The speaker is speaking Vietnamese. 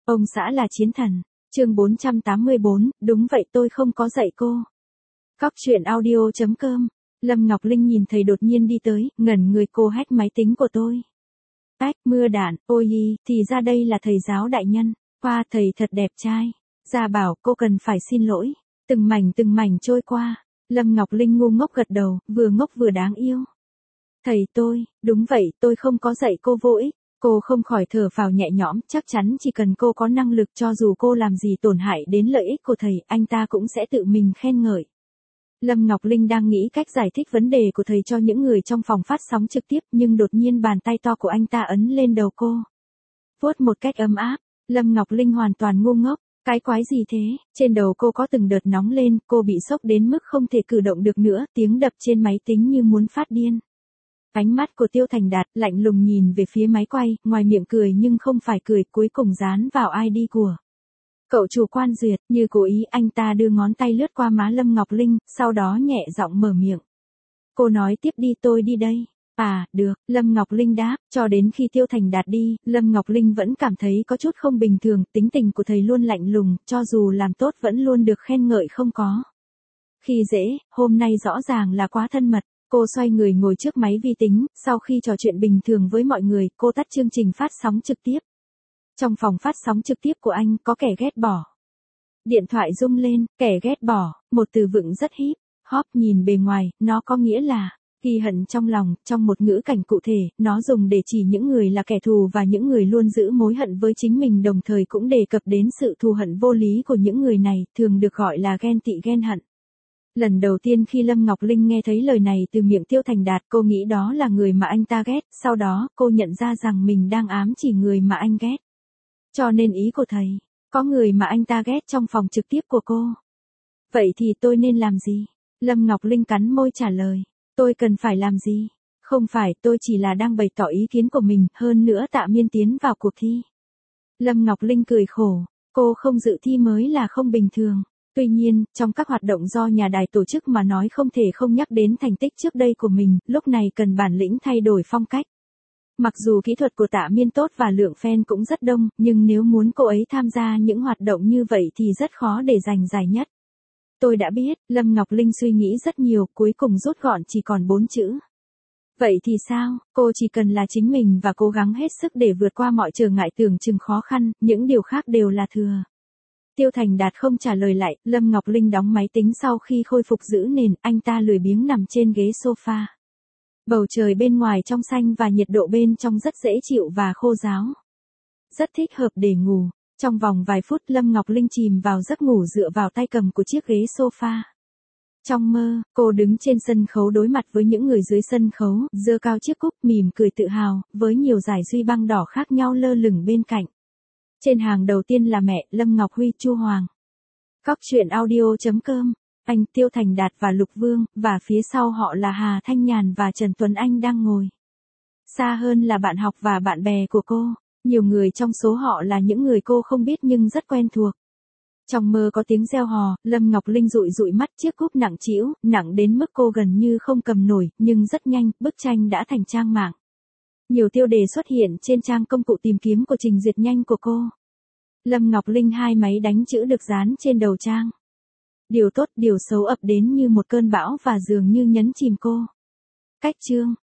Ông xã là chiến thần. Chương 484, đúng vậy tôi không có dạy cô. Cóc truyện audio.com. Lâm Ngọc Linh nhìn thầy đột nhiên đi tới, ngẩn người cô hack máy tính của tôi. Ách, mưa đạn, ôi thì ra đây là thầy giáo đại nhân. Qua thầy thật đẹp trai. Gia bảo cô cần phải xin lỗi. Từng mảnh trôi qua. Lâm Ngọc Linh ngu ngốc gật đầu, vừa ngốc vừa đáng yêu. Thầy tôi, đúng vậy tôi không có dạy cô vô ích. Cô không khỏi thở phào nhẹ nhõm, chắc chắn chỉ cần cô có năng lực cho dù cô làm gì tổn hại đến lợi ích của thầy, anh ta cũng sẽ tự mình khen ngợi. Lâm Ngọc Linh đang nghĩ cách giải thích vấn đề của thầy cho những người trong phòng phát sóng trực tiếp nhưng đột nhiên bàn tay to của anh ta ấn lên đầu cô. Vuốt một cách ấm áp, Lâm Ngọc Linh hoàn toàn ngu ngốc, cái quái gì thế, trên đầu cô có từng đợt nóng lên, cô bị sốc đến mức không thể cử động được nữa, tiếng đập trên máy tính như muốn phát điên. Ánh mắt của Tiêu Thành Đạt lạnh lùng nhìn về phía máy quay, ngoài miệng cười nhưng không phải cười, cuối cùng dán vào ID của cậu chủ quan duyệt, như cố ý anh ta đưa ngón tay lướt qua má Lâm Ngọc Linh, sau đó nhẹ giọng mở miệng. Cô nói tiếp đi tôi đi đây. À, được, Lâm Ngọc Linh đáp, cho đến khi Tiêu Thành Đạt đi, Lâm Ngọc Linh vẫn cảm thấy có chút không bình thường, tính tình của thầy luôn lạnh lùng, cho dù làm tốt vẫn luôn được khen ngợi không có. Khi dễ, hôm nay rõ ràng là quá thân mật. Cô xoay người ngồi trước máy vi tính, sau khi trò chuyện bình thường với mọi người, cô tắt chương trình phát sóng trực tiếp. Trong phòng phát sóng trực tiếp của anh, có kẻ ghét bỏ. Điện thoại rung lên, kẻ ghét bỏ, một từ vựng rất hip, hop nhìn bề ngoài, nó có nghĩa là ghi hận trong lòng, trong một ngữ cảnh cụ thể, nó dùng để chỉ những người là kẻ thù và những người luôn giữ mối hận với chính mình, đồng thời cũng đề cập đến sự thù hận vô lý của những người này, thường được gọi là ghen tị ghen hận. Lần đầu tiên khi Lâm Ngọc Linh nghe thấy lời này từ miệng Tiêu Thành Đạt, cô nghĩ đó là người mà anh ta ghét, sau đó cô nhận ra rằng mình đang ám chỉ người mà anh ghét. Cho nên ý của thầy, có người mà anh ta ghét trong phòng trực tiếp của cô. Vậy thì tôi nên làm gì? Lâm Ngọc Linh cắn môi trả lời, tôi cần phải làm gì? Không phải, tôi chỉ là đang bày tỏ ý kiến của mình, hơn nữa Tạ Miên tiến vào cuộc thi. Lâm Ngọc Linh cười khổ, cô không dự thi mới là không bình thường. Tuy nhiên, trong các hoạt động do nhà đài tổ chức mà nói không thể không nhắc đến thành tích trước đây của mình, lúc này cần bản lĩnh thay đổi phong cách. Mặc dù kỹ thuật của Tạ Miên tốt và lượng fan cũng rất đông, nhưng nếu muốn cô ấy tham gia những hoạt động như vậy thì rất khó để giành giải nhất. Tôi đã biết, Lâm Ngọc Linh suy nghĩ rất nhiều, cuối cùng rút gọn chỉ còn 4 chữ. Vậy thì sao, cô chỉ cần là chính mình và cố gắng hết sức để vượt qua mọi trở ngại tưởng chừng khó khăn, những điều khác đều là thừa. Tiêu Thành Đạt không trả lời lại, Lâm Ngọc Linh đóng máy tính sau khi khôi phục giữ nền, anh ta lười biếng nằm trên ghế sofa. Bầu trời bên ngoài trong xanh và nhiệt độ bên trong rất dễ chịu và khô ráo. Rất thích hợp để ngủ. Trong vòng vài phút Lâm Ngọc Linh chìm vào giấc ngủ dựa vào tay cầm của chiếc ghế sofa. Trong mơ, cô đứng trên sân khấu đối mặt với những người dưới sân khấu, giơ cao chiếc cúp mỉm cười tự hào, với nhiều dải duy băng đỏ khác nhau lơ lửng bên cạnh. Trên hàng đầu tiên là mẹ, Lâm Ngọc Huy, Chu Hoàng. Cóc truyện audio.com. Anh, Tiêu Thành Đạt và Lục Vương, và phía sau họ là Hà Thanh Nhàn và Trần Tuấn Anh đang ngồi. Xa hơn là bạn học và bạn bè của cô, nhiều người trong số họ là những người cô không biết nhưng rất quen thuộc. Trong mơ có tiếng reo hò, Lâm Ngọc Linh dụi dụi mắt, chiếc cúp nặng trĩu, nặng đến mức cô gần như không cầm nổi, nhưng rất nhanh, bức tranh đã thành trang mạng. Nhiều tiêu đề xuất hiện trên trang công cụ tìm kiếm của trình duyệt nhanh của cô. Lâm Ngọc Linh 2 máy đánh chữ được dán trên đầu trang. Điều tốt, điều xấu ập đến như một cơn bão và dường như nhấn chìm cô. Cách chương.